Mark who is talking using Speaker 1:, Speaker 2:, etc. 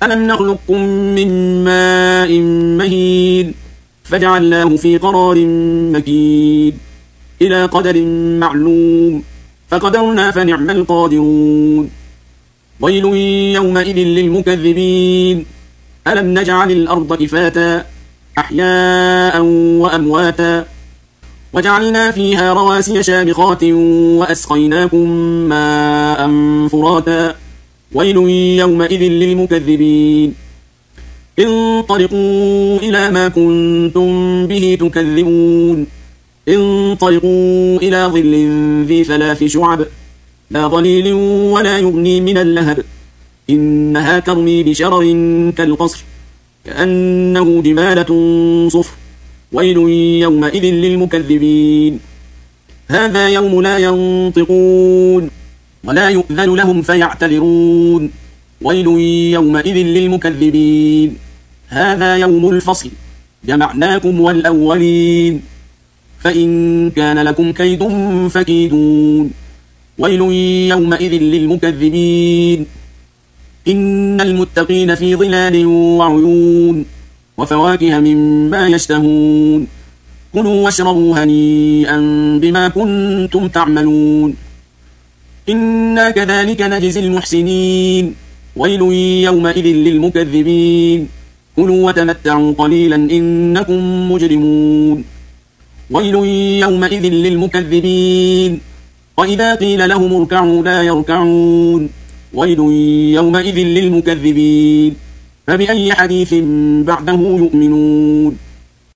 Speaker 1: ألم نخلقكم من ماء مهين فجعلناه في قرار مكين إلى قدر معلوم فقدرنا فنعم القادرون. ويل يومئذ للمكذبين ألم نجعل الأرض كفاتا أحياء وأمواتا وجعلنا فيها رواسي شامخات وأسقيناكم ماء فراتا. ويل يومئذ للمكذبين انطلقوا إلى ما كنتم به تكذبون انطلقوا إلى ظل ذي 3 شعب لا ظليل ولا يغني من اللهب إنها ترمي بشرر كالقصر كأنه جمالة صفر. ويل يومئذ للمكذبين هذا يوم لا ينطقون ولا يؤذن لهم فيعتذرون. ويل يومئذ للمكذبين هذا يوم الفصل جمعناكم والأولين فإن كان لكم كيد فكيدون. ويل يومئذ للمكذبين إن المتقين في ظلال وعيون وفواكه مما يشتهون كلوا واشربوا هنيئا بما كنتم تعملون إنا كذلك نجزي المحسنين. ويل يومئذ للمكذبين كلوا وتمتعوا قليلا إنكم مجرمون. ويل يومئذ للمكذبين وإذا قيل لهم اركعوا لا يركعون. ويل يومئذ للمكذبين فبأي حديث بعده يؤمنون.